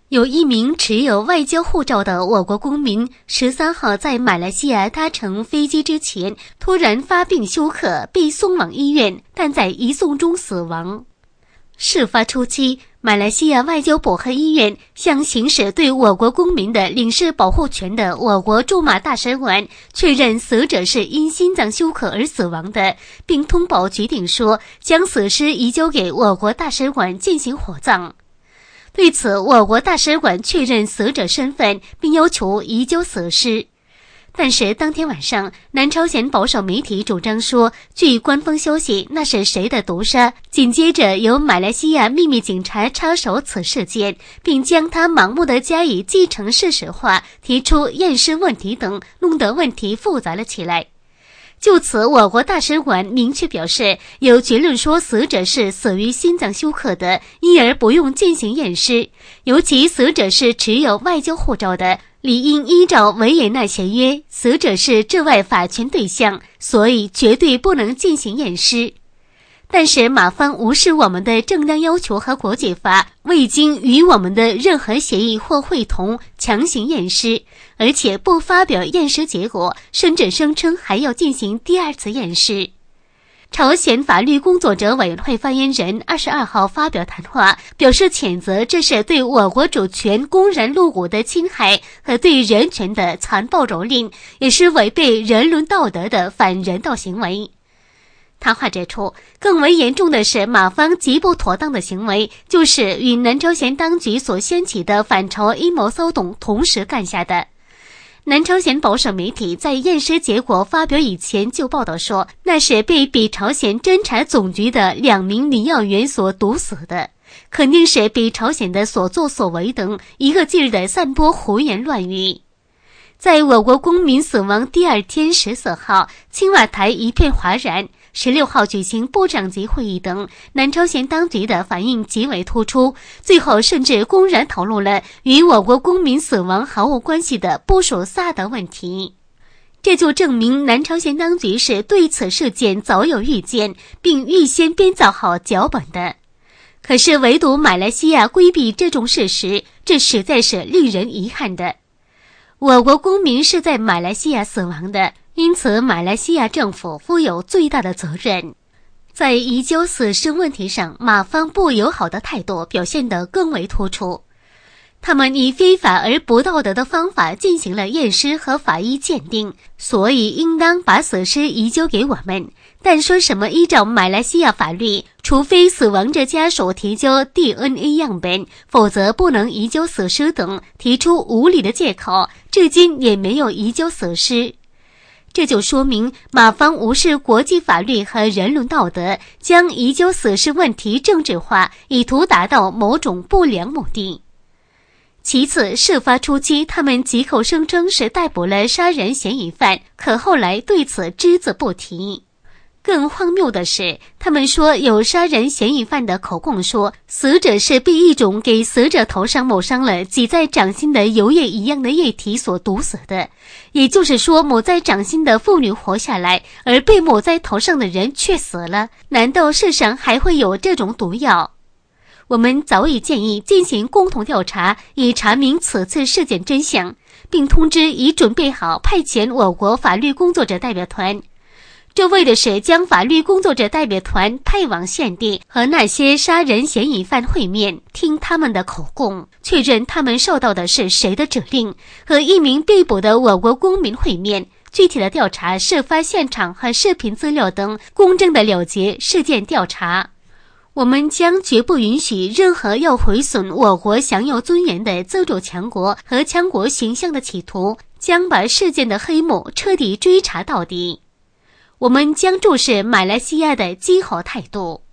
有一名持有外交护照的我国公民13号在马来西亚搭乘飞机之前突然发病休克，被送往医院，但在移送中死亡。事发初期，马来西亚外交部和医院向行使对我国公民的领事保护权的我国驻马大使馆确认死者是因心脏休克而死亡的，并通报决定说将死尸移交给我国大使馆进行火葬。对此，我国大使馆确认死者身份，并要求移交死尸。但是当天晚上，南朝鲜保守媒体主张说，据官方消息，那是谁的毒杀。紧接着由马来西亚秘密警察插手此事件，并将它盲目地加以继承事实化，提出验尸问题等，弄得问题复杂了起来。就此，我国大使馆明确表示，有结论说死者是死于心脏休克的，因而不用进行验尸。尤其死者是持有外交护照的，理应依照维也纳协约，死者是治外法权对象，所以绝对不能进行验尸。但是马方无视我们的正当要求和国际法，未经与我们的任何协议或会同强行验尸，而且不发表验尸结果，甚至声称还要进行第二次验尸。朝鲜法律工作者委员会发言人22号发表谈话，表示谴责这是对我国主权公然露骨的侵害和对人权的残暴蹂躏，也是违背人伦道德的反人道行为。谈话指出，更为严重的是马方极不妥当的行为，就是与南朝鲜当局所掀起的反朝阴谋骚动同时干下的。南朝鲜保守媒体在验尸结果发表以前就报道说，那是被北朝鲜侦察总局的2名女要员所毒死的，肯定是北朝鲜的所作所为等一个劲儿地散播胡言乱语。在我国公民死亡第二天14号，青瓦台一片哗然，16号举行部长级会议等，南朝鲜当局的反应极为突出，最后甚至公然讨论了与我国公民死亡毫无关系的部署萨德问题。这就证明南朝鲜当局是对此事件早有预见，并预先编造好脚本的。可是唯独马来西亚规避这种事实，这实在是令人遗憾的。我国公民是在马来西亚死亡的，因此马来西亚政府负有最大的责任。在移交死尸问题上，马方不友好的态度表现得更为突出。他们以非法而不道德的方法进行了验尸和法医鉴定，所以应当把死尸移交给我们。但说什么依照马来西亚法律，除非死亡者家属提交 DNA 样本，否则不能移交死尸等，提出无理的借口，至今也没有移交死尸。这就说明马方无视国际法律和人伦道德，将移交死尸问题政治化，以图达到某种不良目的。其次，事发初期他们几口声称是逮捕了杀人嫌疑犯，可后来对此只字不提。更荒谬的是，他们说有杀人嫌疑犯的口供说，死者是被一种给死者头上抹上了挤在掌心的油液一样的液体所毒死的。也就是说，抹在掌心的妇女活下来，而被抹在头上的人却死了。难道世上还会有这种毒药？我们早已建议进行共同调查，以查明此次事件真相，并通知已准备好派遣我国法律工作者代表团。这为的是将法律工作者代表团派往现地，和那些杀人嫌疑犯会面，听他们的口供，确认他们受到的是谁的指令，和一名被捕的我国公民会面，具体的调查事发现场和视频资料等，公正的了结事件调查。我们将绝不允许任何要毁损我国享有尊严的自主强国和强国形象的企图，将把事件的黑幕彻底追查到底。我们将注视马来西亚的今后态度。